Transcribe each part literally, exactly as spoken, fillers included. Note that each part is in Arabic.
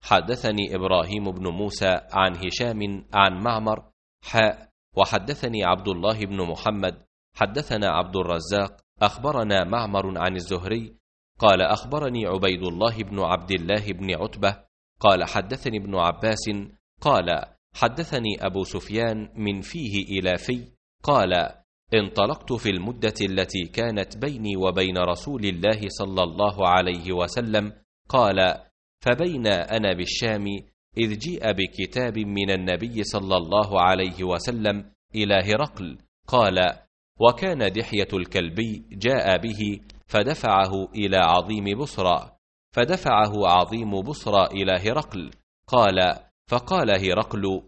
حدثني إبراهيم بن موسى عن هشام عن معمر حاء وحدثني عبد الله بن محمد حدثنا عبد الرزاق أخبرنا معمر عن الزهري قال أخبرني عبيد الله بن عبد الله بن عتبة قال حدثني ابن عباس قال حدثني أبو سفيان من فيه إلى في قال انطلقت في المدة التي كانت بيني وبين رسول الله صلى الله عليه وسلم قال فبين أنا بالشام إذ جيء بكتاب من النبي صلى الله عليه وسلم إلى هرقل قال وكان دحية الكلبي جاء به فدفعه إلى عظيم بصرى فدفعه عظيم بصرى إلى هرقل قال فقال هرقل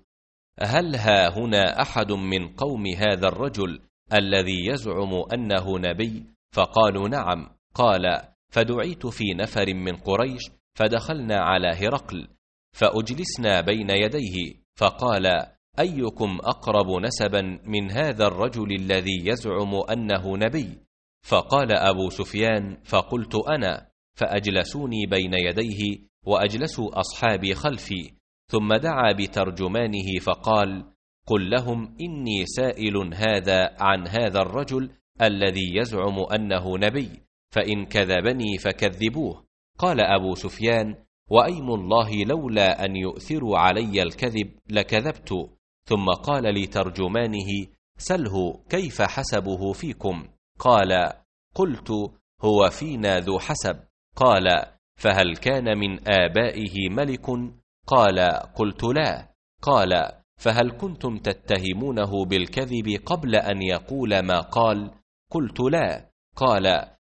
هل ها هنا أحد من قوم هذا الرجل الذي يزعم أنه نبي؟ فقالوا نعم. قال فدعيت في نفر من قريش فدخلنا على هرقل فأجلسنا بين يديه فقال أيكم أقرب نسبا من هذا الرجل الذي يزعم أنه نبي؟ فقال أبو سفيان فقلت أنا فأجلسوني بين يديه وأجلسوا أصحابي خلفي ثم دعا بترجمانه فقال قل لهم إني سائل هذا عن هذا الرجل الذي يزعم أنه نبي فإن كذبني فكذبوه. قال أبو سفيان وأيم الله لولا أن يؤثروا علي الكذب لكذبت. ثم قال لترجمانه سله كيف حسبه فيكم؟ قال قلت هو فينا ذو حسب. قال فهل كان من آبائه ملك؟ قال قلت لا. قال فهل كنتم تتهمونه بالكذب قبل أن يقول ما قال؟ قلت لا. قال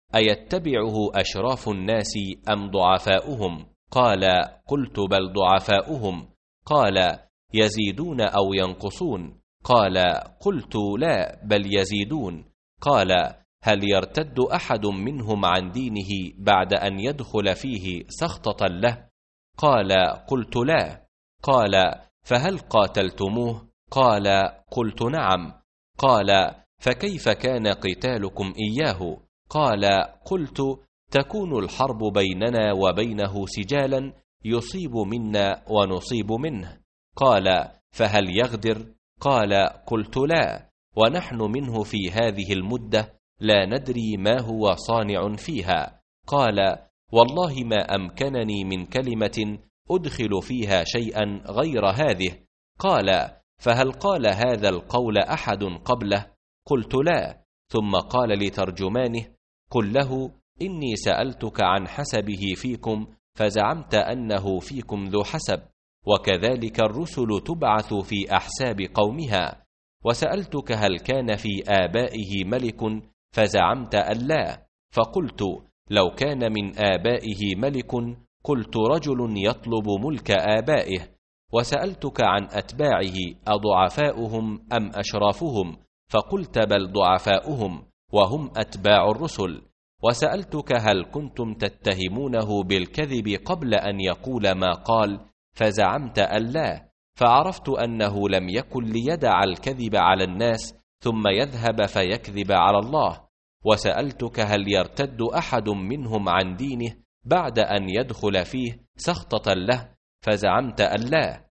أيتبعه أشراف الناس أم ضعفاؤهم؟ قال قلت بل ضعفاؤهم. قال يزيدون أو ينقصون؟ قال قلت لا بل يزيدون. قال هل يرتد أحد منهم عن دينه بعد أن يدخل فيه سخطة له؟ قال قلت لا. قال فهل قاتلتموه؟ قال قلت نعم. قال فكيف كان قتالكم إياه؟ قال قلت تكون الحرب بيننا وبينه سجالا يصيب منا ونصيب منه. قال فهل يغدر؟ قال قلت لا ونحن منه في هذه المدة لا ندري ما هو صانع فيها. قال والله ما أمكنني من كلمة أدخل فيها شيئا غير هذه. قال فهل قال هذا القول أحد قبله؟ قلت لا. ثم قال لترجمانه قل له إني سألتك عن حسبه فيكم فزعمت أنه فيكم ذو حسب وكذلك الرسل تبعث في أحساب قومها، وسألتك هل كان في آبائه ملك فزعمت أن لا، فقلت لو كان من آبائه ملك قلت رجل يطلب ملك آبائه، وسألتك عن أتباعه أضعفاؤهم أم أشرافهم فقلت بل ضعفاؤهم وهم أتباع الرسل، وسألتك هل كنتم تتهمونه بالكذب قبل أن يقول ما قال فزعمت أن لا، فعرفت أنه لم يكن ليدع الكذب على الناس ثم يذهب فيكذب على الله، وسألتك هل يرتد أحد منهم عن دينه بعد أن يدخل فيه سخطة له فزعمت أن لا.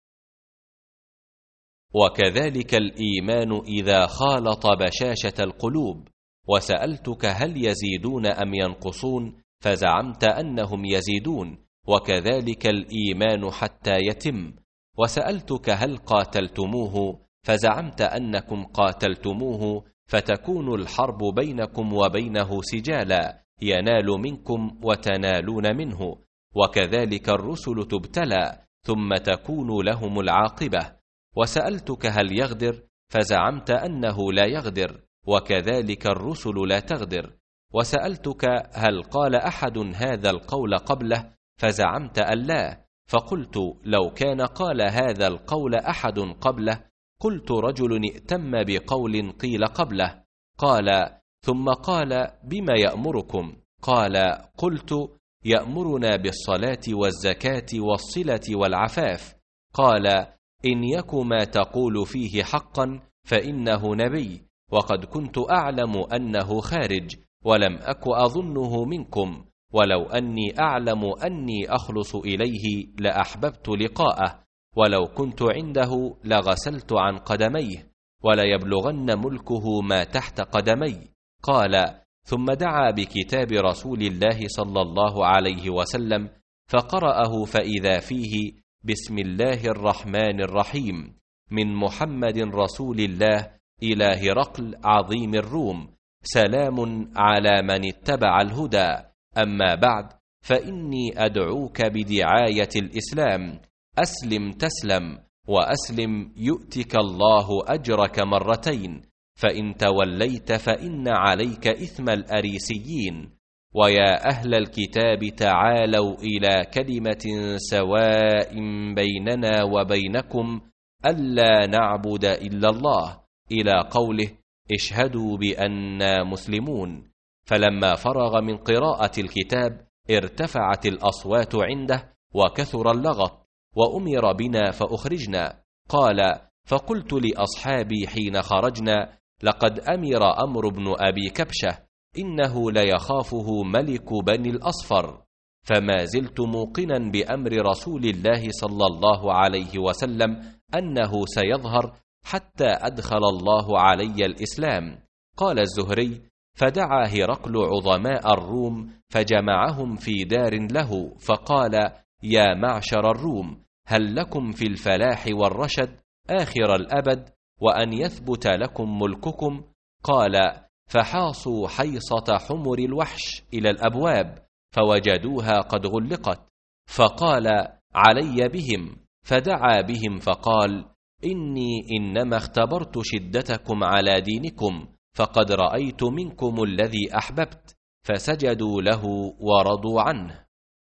وكذلك الإيمان إذا خالط بشاشة القلوب، وسألتك هل يزيدون أم ينقصون فزعمت أنهم يزيدون، وكذلك الإيمان حتى يتم، وسألتك هل قاتلتموه فزعمت أنكم قاتلتموه فتكون الحرب بينكم وبينه سجالا ينال منكم وتنالون منه، وكذلك الرسل تبتلى ثم تكون لهم العاقبة، وسألتك هل يغدر فزعمت أنه لا يغدر، وكذلك الرسل لا تغدر، وسألتك هل قال أحد هذا القول قبله فزعمت أن لا، فقلت لو كان قال هذا القول أحد قبله قلت رجل ائتم بقول قيل قبله. قال ثم قال بما يأمركم؟ قال قلت يأمرنا بالصلاة والزكاة والصلة والعفاف. قال إن يك ما تقول فيه حقا فإنه نبي، وقد كنت أعلم أنه خارج ولم أك أظنه منكم، ولو أني أعلم أني أخلص إليه لأحببت لقاءه، ولو كنت عنده لغسلت عن قدميه، وليبلغن ملكه ما تحت قدمي. قال: ثم دعا بكتاب رسول الله صلى الله عليه وسلم فقرأه، فإذا فيه: بسم الله الرحمن الرحيم، من محمد رسول الله إلى هرقل عظيم الروم، سلام على من اتبع الهدى، أما بعد، فإني أدعوك بدعاية الإسلام، أسلم تسلم، وأسلم يؤتك الله أجرك مرتين، فإن توليت فإن عليك إثم الأريسيين. ويا أهل الكتاب تعالوا إلى كلمة سواء بيننا وبينكم ألا نعبد إلا الله، إلى قوله: اشهدوا بأننا مسلمون. فلما فرغ من قراءة الكتاب ارتفعت الأصوات عنده وكثر اللغط، وأمر بنا فأخرجنا. قال: فقلت لأصحابي حين خرجنا: لقد أمر أمر بن أبي كبشة، إنه ليخافه ملك بني الأصفر. فما زلت موقنا بأمر رسول الله صلى الله عليه وسلم أنه سيظهر حتى أدخل الله علي الإسلام. قال الزهري: فدعا هرقل عظماء الروم فجمعهم في دار له، فقال: يا معشر الروم، هل لكم في الفلاح والرشد آخر الأبد، وأن يثبت لكم ملككم؟ قال: فحاصوا حيصة حمر الوحش إلى الأبواب فوجدوها قد غلقت، فقال: علي بهم. فدعا بهم فقال: إني إنما اختبرت شدتكم على دينكم، فقد رأيت منكم الذي أحببت. فسجدوا له ورضوا عنه.